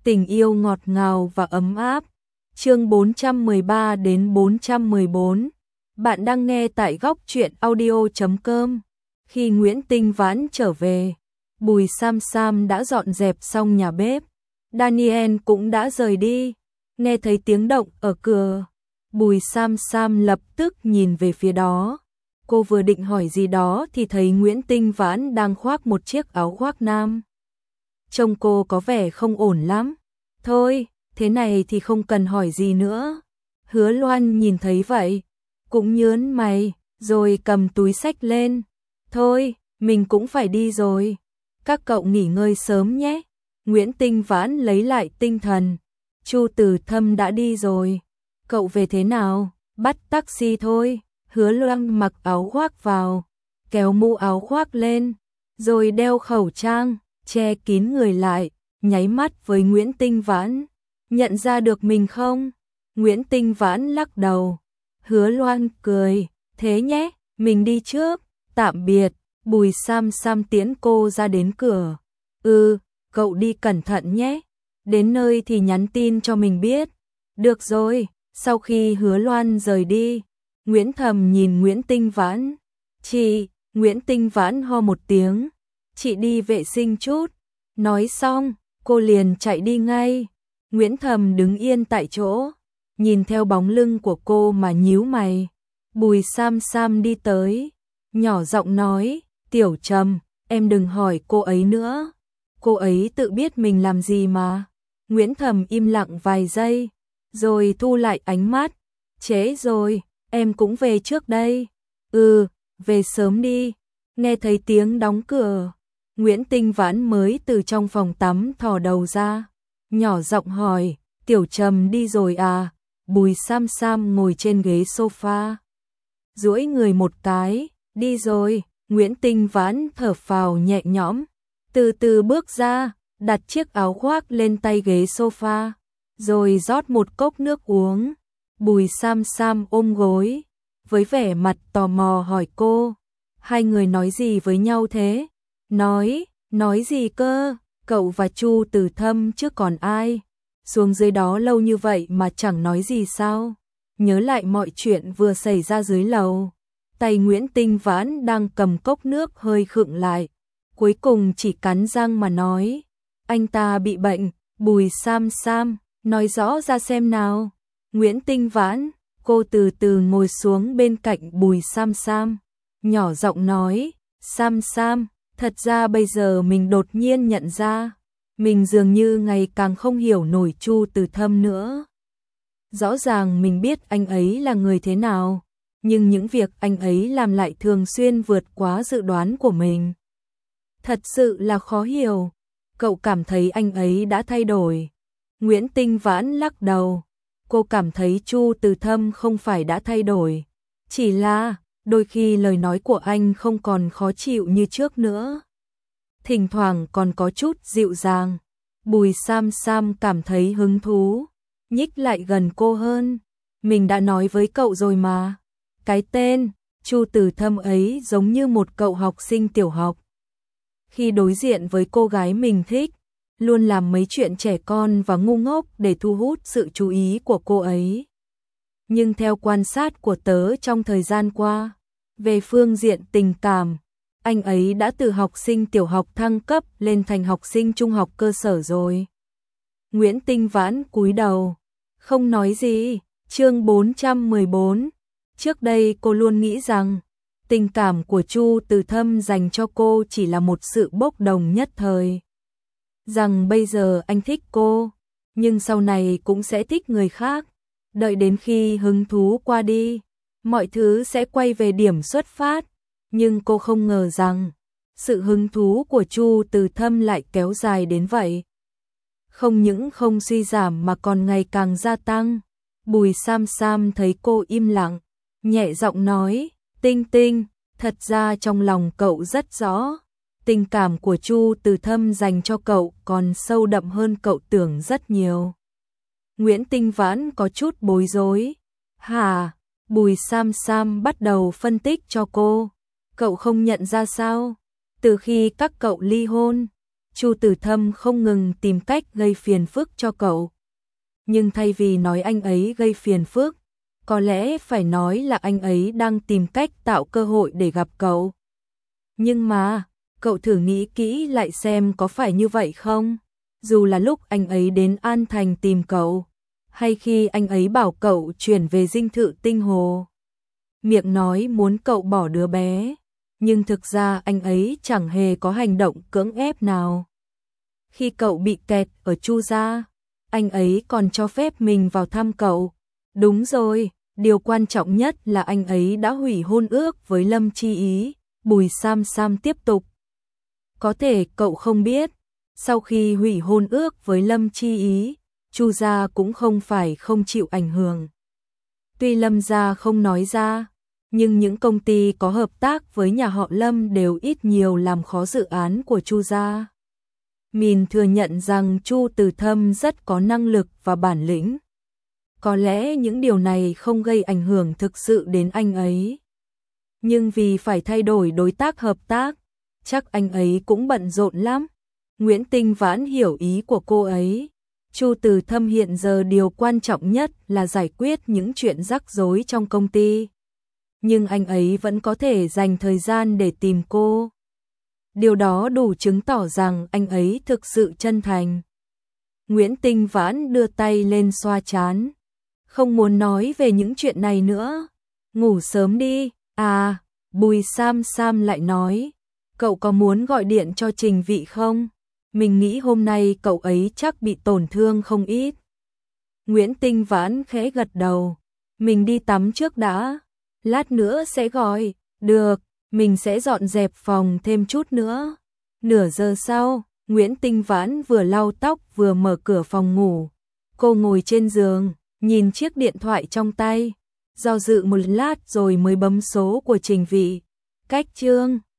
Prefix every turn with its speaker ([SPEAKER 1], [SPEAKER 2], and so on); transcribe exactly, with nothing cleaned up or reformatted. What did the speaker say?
[SPEAKER 1] Tình yêu ngọt ngào và ấm áp. Chương bốn trăm mười ba đến bốn trăm mười bốn. Bạn đang nghe tại góc truyện audio chấm com. Khi Nguyễn Tinh Vãn trở về, Bùi Sam Sam đã dọn dẹp xong nhà bếp. Daniel cũng đã rời đi. Nghe thấy tiếng động ở cửa, Bùi Sam Sam lập tức nhìn về phía đó. Cô vừa định hỏi gì đó thì thấy Nguyễn Tinh Vãn đang khoác một chiếc áo khoác nam. Trông cô có vẻ không ổn lắm. Thôi, thế này thì không cần hỏi gì nữa. Hứa Loan nhìn thấy vậy, cũng nhớn mày, rồi cầm túi xách lên. Thôi, mình cũng phải đi rồi. Các cậu nghỉ ngơi sớm nhé. Nguyễn Tinh Vãn lấy lại tinh thần. Chu Từ Thâm đã đi rồi. Cậu về thế nào? Bắt taxi thôi. Hứa Loan mặc áo khoác vào, kéo mũ áo khoác lên, rồi đeo khẩu trang, che kín người lại, nháy mắt với Nguyễn Tinh Vãn. Nhận ra được mình không? Nguyễn Tinh Vãn lắc đầu. Hứa Loan cười, thế nhé, mình đi trước, tạm biệt. Bùi Sam Sam tiễn cô ra đến cửa. Ừ, cậu đi cẩn thận nhé, đến nơi thì nhắn tin cho mình biết. Được rồi. Sau khi Hứa Loan rời đi, Nguyễn Thầm nhìn Nguyễn Tinh Vãn. Chị, Nguyễn Tinh Vãn ho một tiếng. Chị đi vệ sinh chút. Nói xong, cô liền chạy đi ngay. Nguyễn Thầm đứng yên tại chỗ, nhìn theo bóng lưng của cô mà nhíu mày. Bùi Sam Sam đi tới, nhỏ giọng nói, Tiểu Trầm, em đừng hỏi cô ấy nữa. Cô ấy tự biết mình làm gì mà. Nguyễn Thầm im lặng vài giây, rồi thu lại ánh mắt. Trễ rồi, em cũng về trước đây. Ừ, về sớm đi. Nghe thấy tiếng đóng cửa, Nguyễn Tinh Vãn mới từ trong phòng tắm thò đầu ra, nhỏ giọng hỏi, Tiểu Trầm đi rồi à? Bùi Sam Sam ngồi trên ghế sofa, duỗi người một cái, đi rồi. Nguyễn Tinh Vãn thở phào nhẹ nhõm, từ từ bước ra, đặt chiếc áo khoác lên tay ghế sofa, rồi rót một cốc nước uống. Bùi Sam Sam ôm gối, với vẻ mặt tò mò hỏi cô, hai người nói gì với nhau thế? Nói, nói gì cơ? Cậu và Chu Từ Thâm chứ còn ai? Xuống dưới đó lâu như vậy mà chẳng nói gì sao? Nhớ lại mọi chuyện vừa xảy ra dưới lầu. Tay Nguyễn Tinh Vãn đang cầm cốc nước hơi khựng lại, cuối cùng chỉ cắn răng mà nói, anh ta bị bệnh. Bùi Sam Sam, nói rõ ra xem nào. Nguyễn Tinh Vãn, cô từ từ ngồi xuống bên cạnh Bùi Sam Sam, nhỏ giọng nói, Sam Sam, thật ra bây giờ mình đột nhiên nhận ra, mình dường như ngày càng không hiểu nổi Chu Từ Thâm nữa. Rõ ràng mình biết anh ấy là người thế nào, nhưng những việc anh ấy làm lại thường xuyên vượt quá dự đoán của mình. Thật sự là khó hiểu. Cậu cảm thấy anh ấy đã thay đổi? Nguyễn Tinh Vãn lắc đầu. Cô cảm thấy Chu Từ Thâm không phải đã thay đổi, chỉ là đôi khi lời nói của anh không còn khó chịu như trước nữa. Thỉnh thoảng còn có chút dịu dàng. Bùi Sam Sam cảm thấy hứng thú, nhích lại gần cô hơn. Mình đã nói với cậu rồi mà. Cái tên Chu Từ Thâm ấy giống như một cậu học sinh tiểu học. Khi đối diện với cô gái mình thích, luôn làm mấy chuyện trẻ con và ngu ngốc để thu hút sự chú ý của cô ấy. Nhưng theo quan sát của tớ trong thời gian qua, về phương diện tình cảm, anh ấy đã từ học sinh tiểu học thăng cấp lên thành học sinh trung học cơ sở rồi. Nguyễn Tinh Vãn cúi đầu, không nói gì. Chương bốn trăm mười bốn. Trước đây cô luôn nghĩ rằng tình cảm của Chu Từ Thâm dành cho cô chỉ là một sự bốc đồng nhất thời. Rằng bây giờ anh thích cô, nhưng sau này cũng sẽ thích người khác. Đợi đến khi hứng thú qua đi, mọi thứ sẽ quay về điểm xuất phát. Nhưng cô không ngờ rằng sự hứng thú của Chu Từ Thâm lại kéo dài đến vậy. Không những không suy giảm mà còn ngày càng gia tăng. Bùi Sam Sam thấy cô im lặng, nhẹ giọng nói, Tinh Tinh, thật ra trong lòng cậu rất rõ. Tình cảm của Chu Từ Thâm dành cho cậu còn sâu đậm hơn cậu tưởng rất nhiều. Nguyễn Tinh Vãn có chút bối rối. Hả? Bùi Sam Sam bắt đầu phân tích cho cô. Cậu không nhận ra sao? Từ khi các cậu ly hôn, Chu Tử Thâm không ngừng tìm cách gây phiền phức cho cậu. Nhưng thay vì nói anh ấy gây phiền phức, có lẽ phải nói là anh ấy đang tìm cách tạo cơ hội để gặp cậu. Nhưng mà, cậu thử nghĩ kỹ lại xem có phải như vậy không? Dù là lúc anh ấy đến An Thành tìm cậu, hay khi anh ấy bảo cậu chuyển về dinh thự Tinh Hồ. Miệng nói muốn cậu bỏ đứa bé, nhưng thực ra anh ấy chẳng hề có hành động cưỡng ép nào. Khi cậu bị kẹt ở Chu gia, anh ấy còn cho phép mình vào thăm cậu. Đúng rồi, điều quan trọng nhất là anh ấy đã hủy hôn ước với Lâm Chi Ý. Bùi Sam Sam tiếp tục. Có thể cậu không biết, sau khi hủy hôn ước với Lâm Chi Ý, Chu gia cũng không phải không chịu ảnh hưởng. Tuy Lâm gia không nói ra, nhưng những công ty có hợp tác với nhà họ Lâm đều ít nhiều làm khó dự án của Chu gia. Mình thừa nhận rằng Chu Tử Thâm rất có năng lực và bản lĩnh. Có lẽ những điều này không gây ảnh hưởng thực sự đến anh ấy. Nhưng vì phải thay đổi đối tác hợp tác, chắc anh ấy cũng bận rộn lắm. Nguyễn Tinh Vãn hiểu ý của cô ấy. Chu Tử Thâm hiện giờ điều quan trọng nhất là giải quyết những chuyện rắc rối trong công ty. Nhưng anh ấy vẫn có thể dành thời gian để tìm cô. Điều đó đủ chứng tỏ rằng anh ấy thực sự chân thành. Nguyễn Tinh Vãn đưa tay lên xoa trán. Không muốn nói về những chuyện này nữa. Ngủ sớm đi. À, Bùi Sam Sam lại nói. Cậu có muốn gọi điện cho Trình Vị không? Mình nghĩ hôm nay cậu ấy chắc bị tổn thương không ít. Nguyễn Tinh Vãn khẽ gật đầu. Mình đi tắm trước đã. Lát nữa sẽ gọi. Được, mình sẽ dọn dẹp phòng thêm chút nữa. Nửa giờ sau, Nguyễn Tinh Vãn vừa lau tóc vừa mở cửa phòng ngủ. Cô ngồi trên giường, nhìn chiếc điện thoại trong tay. Do dự một lát rồi mới bấm số của Trình Vị. Cách chương